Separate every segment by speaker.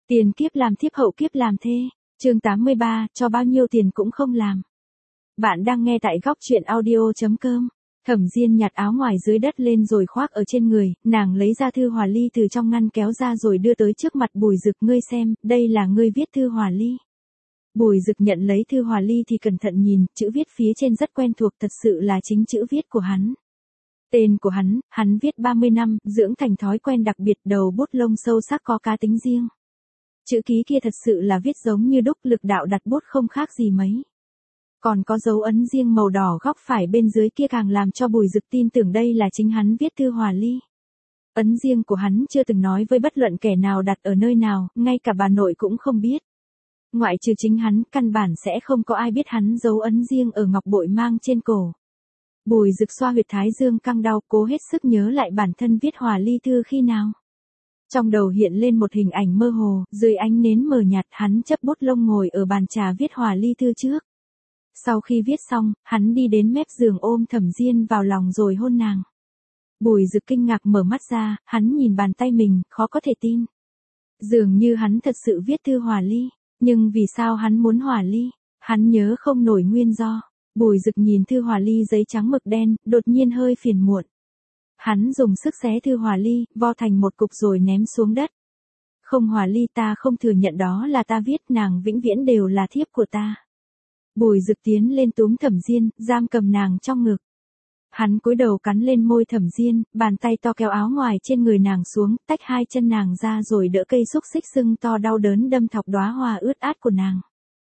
Speaker 1: Tiền kiếp làm thiếp hậu kiếp làm thê. Chương 83, cho bao nhiêu tiền cũng không làm. Bạn đang nghe tại góc truyện audio.com. Thẩm Diên nhặt áo ngoài dưới đất lên rồi khoác ở trên người, nàng lấy ra thư hòa ly từ trong ngăn kéo ra rồi đưa tới trước mặt Bùi Dực. Ngươi xem, đây là ngươi viết thư hòa ly. Bùi Dực nhận lấy thư hòa ly thì cẩn thận nhìn, chữ viết phía trên rất quen thuộc, thật sự là chính chữ viết của hắn. Tên của hắn viết 30 năm, dưỡng thành thói quen đặc biệt, đầu bút lông sâu sắc có cá tính riêng. Chữ ký kia thật sự là viết giống như đúc, lực đạo đặt bút không khác gì mấy. Còn có dấu ấn riêng màu đỏ góc phải bên dưới kia càng làm cho Bùi Dực tin tưởng đây là chính hắn viết thư hòa ly. Ấn riêng của hắn chưa từng nói với bất luận kẻ nào đặt ở nơi nào, ngay cả bà nội cũng không biết. Ngoại trừ chính hắn, căn bản sẽ không có ai biết hắn dấu ấn riêng ở ngọc bội mang trên cổ. Bùi Dực xoa huyệt thái dương căng đau, cố hết sức nhớ lại bản thân viết hòa ly thư khi nào. Trong đầu hiện lên một hình ảnh mơ hồ, dưới ánh nến mờ nhạt, hắn chấp bút lông ngồi ở bàn trà viết hòa ly thư trước. Sau khi viết xong, hắn đi đến mép giường ôm Thẩm Diên vào lòng rồi hôn nàng. Bùi Dực kinh ngạc mở mắt ra, hắn nhìn bàn tay mình, khó có thể tin. Dường như hắn thật sự viết thư hòa ly, nhưng vì sao hắn muốn hòa ly? Hắn nhớ không nổi nguyên do. Bùi Dực nhìn thư hòa ly giấy trắng mực đen, đột nhiên hơi phiền muộn. Hắn dùng sức xé thư hòa ly, vo thành một cục rồi ném xuống đất. Không hòa ly, ta không thừa nhận đó là ta viết, nàng vĩnh viễn đều là thiếp của ta. Bùi Dực tiến lên túm Thẩm Diên, giam cầm nàng trong ngực. Hắn cúi đầu cắn lên môi Thẩm Diên, bàn tay to kéo áo ngoài trên người nàng xuống, tách hai chân nàng ra rồi đỡ cây xúc xích sưng to đau đớn đâm thọc đóa hoa ướt át của nàng.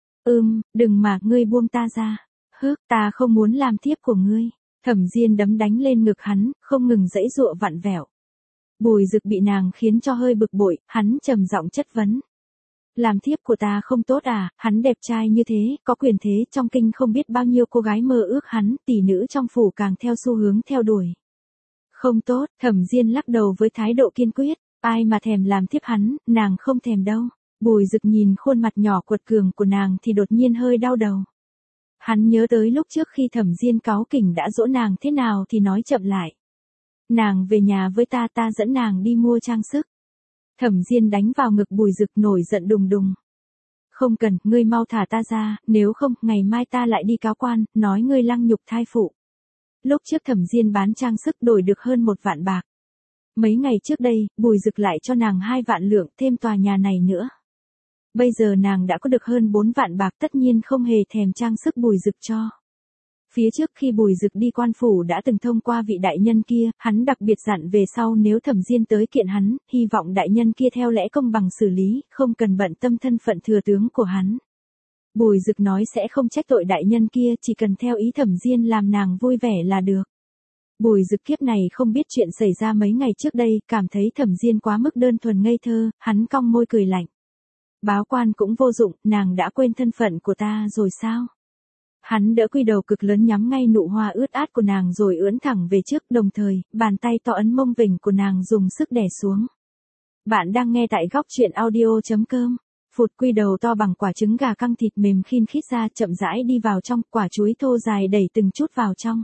Speaker 1: Đừng mà, ngươi buông ta ra. Ta không muốn làm thiếp của ngươi. Thẩm Diên đấm đánh lên ngực hắn, không ngừng giãy giụa vặn vẹo. Bùi Dực bị nàng khiến cho hơi bực bội, hắn trầm giọng chất vấn. Làm thiếp của ta không tốt à? Hắn đẹp trai như thế, có quyền thế, trong kinh không biết bao nhiêu cô gái mơ ước hắn, tỷ nữ trong phủ càng theo xu hướng theo đuổi. Không tốt, Thẩm Diên lắc đầu với thái độ kiên quyết, ai mà thèm làm thiếp hắn, nàng không thèm đâu. Bùi Dực nhìn khuôn mặt nhỏ quật cường của nàng thì đột nhiên hơi đau đầu. Hắn nhớ tới lúc trước khi Thẩm Diên cáu kỉnh đã dỗ nàng thế nào thì nói chậm lại. Nàng về nhà với ta, ta dẫn nàng đi mua trang sức. Thẩm Diên đánh vào ngực Bùi Dực nổi giận đùng đùng. Không cần, ngươi mau thả ta ra, nếu không, ngày mai ta lại đi cáo quan, nói ngươi lăng nhục thai phụ. Lúc trước Thẩm Diên bán trang sức đổi được hơn 1 vạn bạc. Mấy ngày trước đây, Bùi Dực lại cho nàng 2 vạn lượng, thêm tòa nhà này nữa. Bây giờ nàng đã có được hơn 4 vạn bạc, tất nhiên không hề thèm trang sức Bùi Dực cho. Phía trước khi Bùi Dực đi quan phủ đã từng thông qua vị đại nhân kia, hắn đặc biệt dặn về sau nếu Thẩm Diên tới kiện hắn, hy vọng đại nhân kia theo lẽ công bằng xử lý, không cần bận tâm thân phận thừa tướng của hắn. Bùi Dực nói sẽ không trách tội đại nhân kia, chỉ cần theo ý Thẩm Diên làm nàng vui vẻ là được. Bùi Dực kiếp này không biết chuyện xảy ra mấy ngày trước đây, cảm thấy Thẩm Diên quá mức đơn thuần ngây thơ, hắn cong môi cười lạnh. Báo quan cũng vô dụng, nàng đã quên thân phận của ta rồi sao? Hắn đỡ quy đầu cực lớn nhắm ngay nụ hoa ướt át của nàng rồi ưỡn thẳng về trước, đồng thời, bàn tay to ấn mông vểnh của nàng dùng sức đè xuống. Bạn đang nghe tại góc truyện audio.com. Phụt, quy đầu to bằng quả trứng gà căng thịt mềm khin khít ra, chậm rãi đi vào trong, quả chuối thô dài đẩy từng chút vào trong.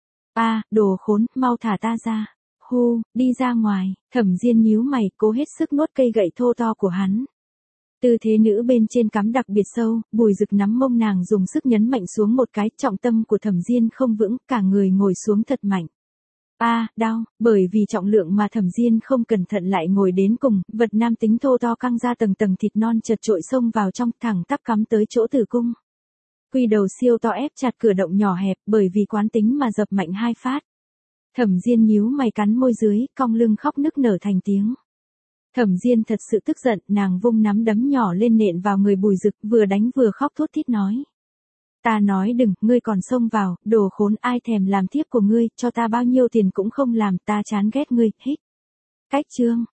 Speaker 1: Đồ khốn, mau thả ta ra. Đi ra ngoài. Thẩm Diên nhíu mày, cố hết sức nuốt cây gậy thô to của hắn. Tư thế nữ bên trên cắm đặc biệt sâu, Bùi Dực nắm mông nàng dùng sức nhấn mạnh xuống một cái, trọng tâm của Thẩm Diên không vững, cả người ngồi xuống thật mạnh. Đau, bởi vì trọng lượng mà Thẩm Diên không cẩn thận lại ngồi đến cùng, vật nam tính thô to căng ra tầng tầng thịt non chật trội xông vào trong, thẳng tắp cắm tới chỗ tử cung. Quy đầu siêu to ép chặt cửa động nhỏ hẹp, bởi vì quán tính mà dập mạnh 2 phát. Thẩm Diên nhíu mày cắn môi dưới, cong lưng khóc nức nở thành tiếng. Thẩm Diên thật sự tức giận, nàng vung nắm đấm nhỏ lên nện vào người Bùi Dực, vừa đánh vừa khóc thút thít nói. Ta nói đừng, ngươi còn xông vào, đồ khốn, ai thèm làm thiếp của ngươi, cho ta bao nhiêu tiền cũng không làm, ta chán ghét ngươi, hích. Cách chương.